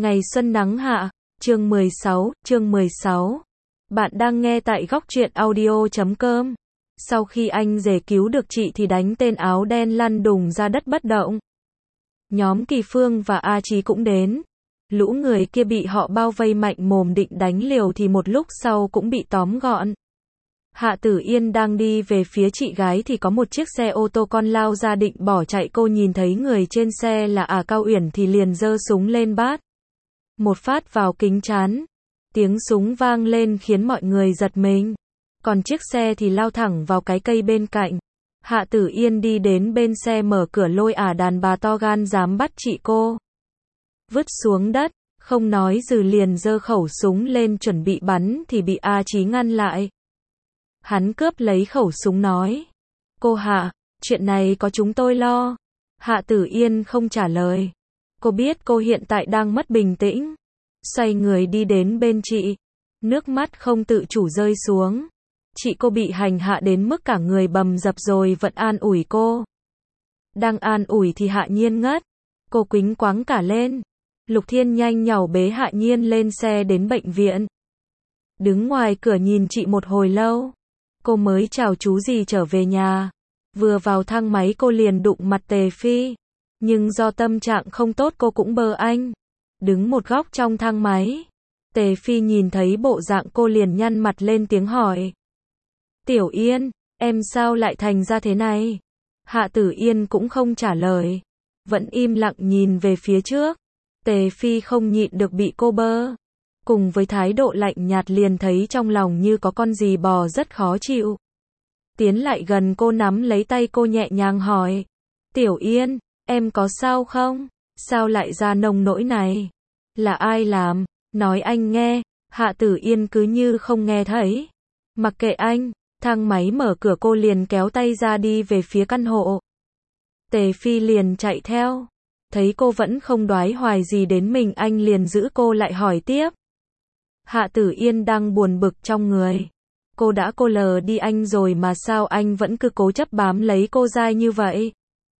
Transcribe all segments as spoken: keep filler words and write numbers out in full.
Ngày xuân nắng hạ, chương mười sáu, chương mười sáu. Bạn đang nghe tại góc truyện audio chấm com. Sau khi anh rể cứu được chị thì đánh tên áo đen lăn đùng ra đất bất động. Nhóm Kỳ Phương và A Chí cũng đến. Lũ người kia bị họ bao vây mạnh mồm định đánh liều thì một lúc sau cũng bị tóm gọn. Hạ Tử Yên đang đi về phía chị gái thì có một chiếc xe ô tô con lao ra định bỏ chạy, cô nhìn thấy người trên xe là Ả Cao Uyển thì liền giơ súng lên bát. Một phát vào kính trán. Tiếng súng vang lên khiến mọi người giật mình. Còn chiếc xe thì lao thẳng vào cái cây bên cạnh. Hạ Tử Yên đi đến bên xe mở cửa lôi Ả đàn bà to gan dám bắt chị cô. Vứt xuống đất, không nói dừ liền giơ khẩu súng lên chuẩn bị bắn thì bị A Chí ngăn lại. Hắn cướp lấy khẩu súng nói. Cô Hạ, chuyện này có chúng tôi lo. Hạ Tử Yên không trả lời. Cô biết cô hiện tại đang mất bình tĩnh. Xoay người đi đến bên chị. Nước mắt không tự chủ rơi xuống. Chị cô bị hành hạ đến mức cả người bầm dập rồi vẫn an ủi cô. Đang an ủi thì Hạ Nhiên ngất. Cô quĩnh quáng cả lên. Lục Thiên nhanh nhảu bế Hạ Nhiên lên xe đến bệnh viện. Đứng ngoài cửa nhìn chị một hồi lâu. Cô mới chào chú gì trở về nhà. Vừa vào thang máy cô liền đụng mặt Tề Phi. Nhưng do tâm trạng không tốt cô cũng bơ anh. Đứng một góc trong thang máy. Tề Phi nhìn thấy bộ dạng cô liền nhăn mặt lên tiếng hỏi. Tiểu Yên, em sao lại thành ra thế này? Hạ Tử Yên cũng không trả lời. Vẫn im lặng nhìn về phía trước. Tề Phi không nhịn được bị cô bơ. Cùng với thái độ lạnh nhạt liền thấy trong lòng như có con gì bò rất khó chịu. Tiến lại gần cô nắm lấy tay cô nhẹ nhàng hỏi. Tiểu Yên, em có sao không? Sao lại ra nông nỗi này? Là ai làm? Nói anh nghe. Hạ Tử Yên cứ như không nghe thấy. Mặc kệ anh, thang máy mở cửa cô liền kéo tay ra đi về phía căn hộ. Tề Phi liền chạy theo. Thấy cô vẫn không đoái hoài gì đến mình anh liền giữ cô lại hỏi tiếp. Hạ Tử Yên đang buồn bực trong người. Cô đã cô lờ đi anh rồi mà sao anh vẫn cứ cố chấp bám lấy cô dai như vậy?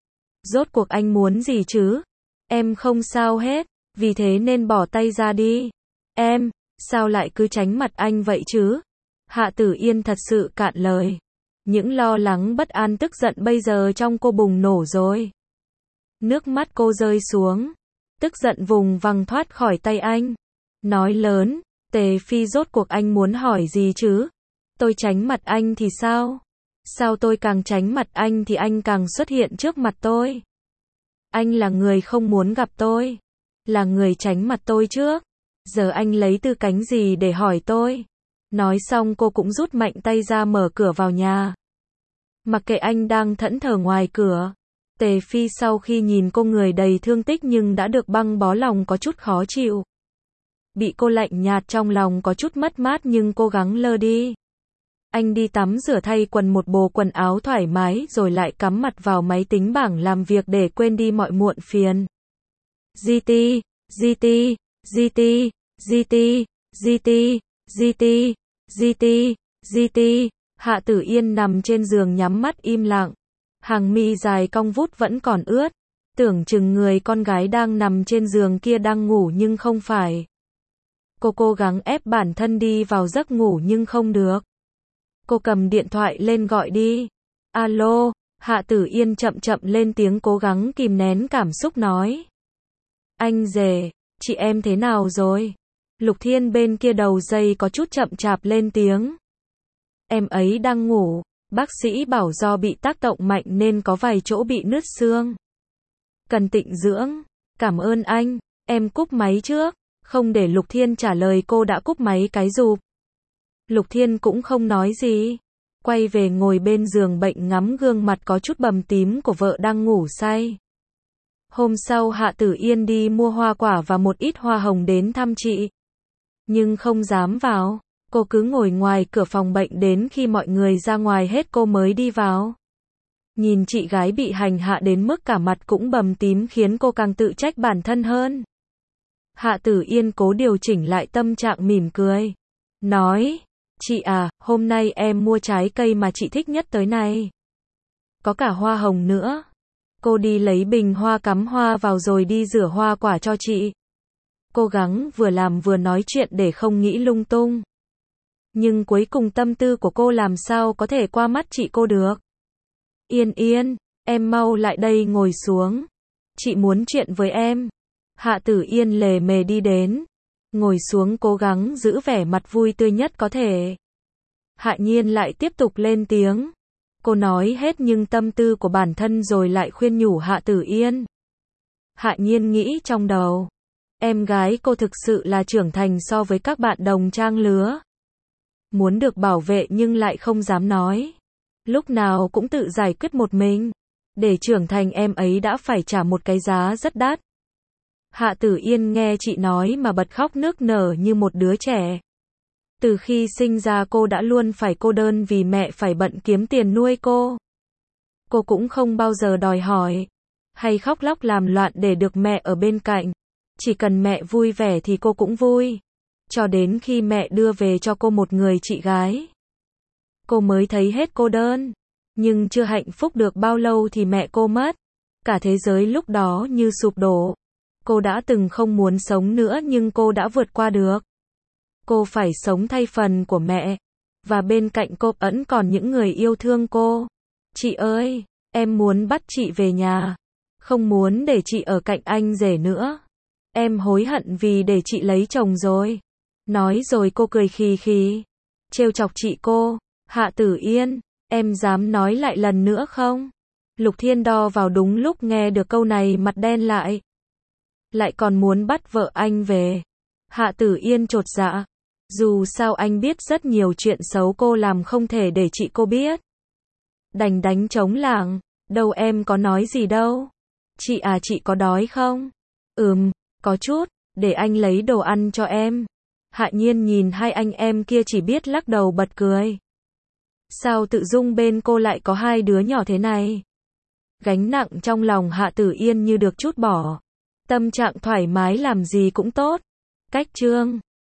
Rốt cuộc anh muốn gì chứ? Em không sao hết, vì thế nên bỏ tay ra đi. Em, sao lại cứ tránh mặt anh vậy chứ? Hạ Tử Yên thật sự cạn lời. Những lo lắng bất an tức giận bây giờ trong cô bùng nổ rồi. Nước mắt cô rơi xuống. Tức giận vùng vằng thoát khỏi tay anh. Nói lớn, Tề Phi rốt cuộc anh muốn hỏi gì chứ? Tôi tránh mặt anh thì sao? Sao tôi càng tránh mặt anh thì anh càng xuất hiện trước mặt tôi? Anh là người không muốn gặp tôi. Là người tránh mặt tôi trước. Giờ anh lấy tư cánh gì để hỏi tôi? Nói xong cô cũng rút mạnh tay ra mở cửa vào nhà. Mặc kệ anh đang thẫn thờ ngoài cửa. Tề Phi sau khi nhìn cô người đầy thương tích nhưng đã được băng bó lòng có chút khó chịu. Bị cô lạnh nhạt trong lòng có chút mất mát nhưng cố gắng lơ đi. Anh đi tắm rửa thay quần một bộ quần áo thoải mái rồi lại cắm mặt vào máy tính bảng làm việc để quên đi mọi muộn phiền. giê tê, giê tê, giê tê, giê tê, giê tê, giê tê, giê tê, giê tê. Hạ Tử Yên nằm trên giường nhắm mắt im lặng. Hàng mi dài cong vút vẫn còn ướt. Tưởng chừng người con gái đang nằm trên giường kia đang ngủ nhưng không phải. Cô cố gắng ép bản thân đi vào giấc ngủ nhưng không được. Cô cầm điện thoại lên gọi đi. Alo, Hạ Tử Yên chậm chậm lên tiếng cố gắng kìm nén cảm xúc nói. Anh rể, chị em thế nào rồi? Lục Thiên bên kia đầu dây có chút chậm chạp lên tiếng. Em ấy đang ngủ, bác sĩ bảo do bị tác động mạnh nên có vài chỗ bị nứt xương. Cần tịnh dưỡng, cảm ơn anh, em cúp máy trước. Không để Lục Thiên trả lời cô đã cúp máy cái rụp. Lục Thiên cũng không nói gì. Quay về ngồi bên giường bệnh ngắm gương mặt có chút bầm tím của vợ đang ngủ say. Hôm sau Hạ Tử Yên đi mua hoa quả và một ít hoa hồng đến thăm chị. Nhưng không dám vào. Cô cứ ngồi ngoài cửa phòng bệnh đến khi mọi người ra ngoài hết cô mới đi vào. Nhìn chị gái bị hành hạ đến mức cả mặt cũng bầm tím khiến cô càng tự trách bản thân hơn. Hạ Tử Yên cố điều chỉnh lại tâm trạng mỉm cười. Nói, chị à, hôm nay em mua trái cây mà chị thích nhất tới này. Có cả hoa hồng nữa. Cô đi lấy bình hoa cắm hoa vào rồi đi rửa hoa quả cho chị. cố gắng vừa làm vừa nói chuyện để không nghĩ lung tung. Nhưng cuối cùng tâm tư của cô làm sao có thể qua mắt chị cô được. Yên Yên, em mau lại đây ngồi xuống. Chị muốn chuyện với em. Hạ Tử Yên lề mề đi đến. Ngồi xuống cố gắng giữ vẻ mặt vui tươi nhất có thể. Hạ Nhiên lại tiếp tục lên tiếng. Cô nói hết nhưng tâm tư của bản thân rồi lại khuyên nhủ Hạ Tử Yên. Hạ Nhiên nghĩ trong đầu. Em gái cô thực sự là trưởng thành so với các bạn đồng trang lứa. Muốn được bảo vệ nhưng lại không dám nói. Lúc nào cũng tự giải quyết một mình. Để trưởng thành em ấy đã phải trả một cái giá rất đắt. Hạ Tử Yên nghe chị nói mà bật khóc nức nở như một đứa trẻ. Từ khi sinh ra cô đã luôn phải cô đơn vì mẹ phải bận kiếm tiền nuôi cô. Cô cũng không bao giờ đòi hỏi hay khóc lóc làm loạn để được mẹ ở bên cạnh. Chỉ cần mẹ vui vẻ thì cô cũng vui. Cho đến khi mẹ đưa về cho cô một người chị gái, cô mới thấy hết cô đơn. Nhưng chưa hạnh phúc được bao lâu thì mẹ cô mất. Cả thế giới lúc đó như sụp đổ. Cô đã từng không muốn sống nữa nhưng cô đã vượt qua được. Cô phải sống thay phần của mẹ. Và bên cạnh cô vẫn còn những người yêu thương cô. Chị ơi, em muốn bắt chị về nhà. Không muốn để chị ở cạnh anh rể nữa. Em hối hận vì để chị lấy chồng rồi. Nói rồi cô cười khì khì. Trêu chọc chị cô. Hạ Tử Yên, em dám nói lại lần nữa không? Lục Thiên Đo vào đúng lúc nghe được câu này mặt đen lại. Lại còn muốn bắt vợ anh về. Hạ Tử Yên chột dạ. Dù sao anh biết rất nhiều chuyện xấu cô làm không thể để chị cô biết. Đành đánh trống lảng. Đâu em có nói gì đâu. Chị à, chị có đói không? Ừm, có chút, để anh lấy đồ ăn cho em. Hạ Nhiên nhìn hai anh em kia chỉ biết lắc đầu bật cười. Sao tự dưng bên cô lại có hai đứa nhỏ thế này? Gánh nặng trong lòng Hạ Tử Yên như được trút bỏ. Tâm trạng thoải mái làm gì cũng tốt. Cách chương